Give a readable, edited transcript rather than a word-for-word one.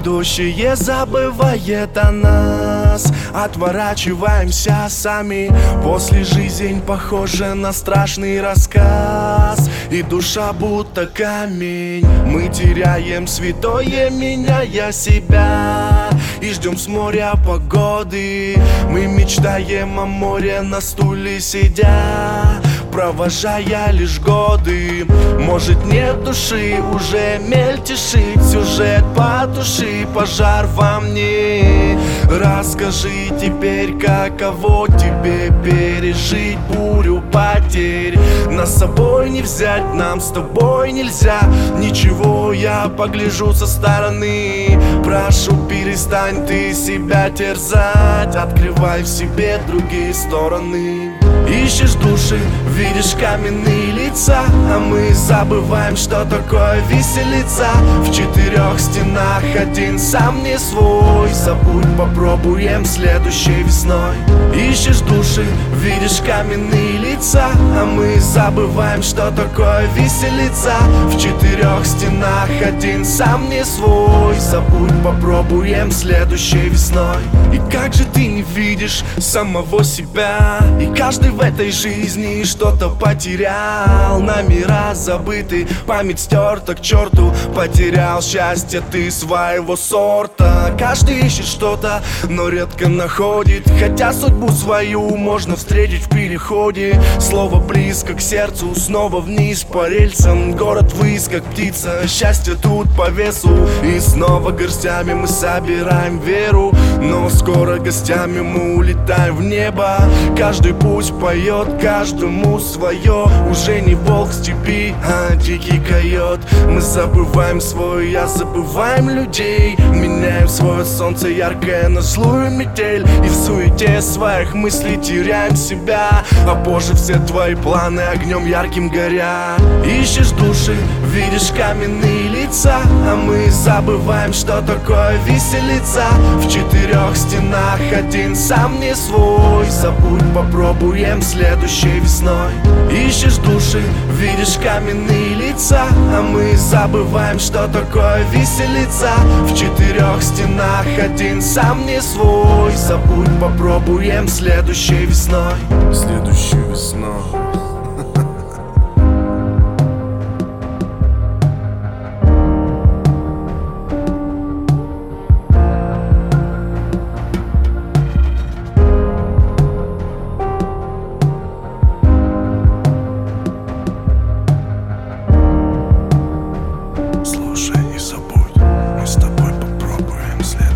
Будущее забывает о нас, отворачиваемся сами. После жизнь похожа на страшный рассказ, и душа будто камень. Мы теряем святое, меняя себя, и ждем с моря погоды. Мы мечтаем о море на стуле сидя, провожая лишь годы. Может, нет души, уже мельтешит сюжет, потуши пожар во мне. Расскажи теперь, каково тебе пережить бурю потерь. Нас с собой не взять, нам с тобой нельзя ничего, я погляжу со стороны. Прошу, перестань ты себя терзать, открывай в себе другие стороны. Ищешь души, видишь каменные лица, а мы забываем, что такое веселиться. В четырех стенах один сам не свой. Забудь, попробуем следующей весной. Ищешь души, видишь каменные лица, а мы забываем, что такое веселиться. В четырех стенах один сам не свой. Забудь, попробуем следующей весной. И как же ты не видишь самого себя? И каждый в этой жизни что-то потерял. Номера забыты, память стерта к черту. Потерял счастье ты своего сорта. Каждый ищет что-то, но редко находит, хотя судьбу свою можно встретить в переходе. Слово близко к сердцу, снова вниз по рельсам. Город ввысь, как птица, счастье тут по весу. И снова горстями мы собираем веру, но скоро гостями мы улетаем в небо. Каждый путь поет, каждому свое. Уже не волк в степи, а дикий койот. Мы забываем свой я, забываем людей. Меняем свое солнце яркое на злую метель. И в суете своих мыслей теряем себя, а позже все твои планы огнем ярким горят. Ищешь души, видишь каменные лица, а мы забываем, что такое веселиться. В четырех стенах один сам не свой. Забудь, попробуем следующей весной. Ищешь души, видишь каменные лица, а мы забываем, что такое веселиться. В четырех стенах один сам не свой. Забудь, попробуем следующей весной. Следующей весной. Слушай и забудь, мы с тобой попробуем следующий.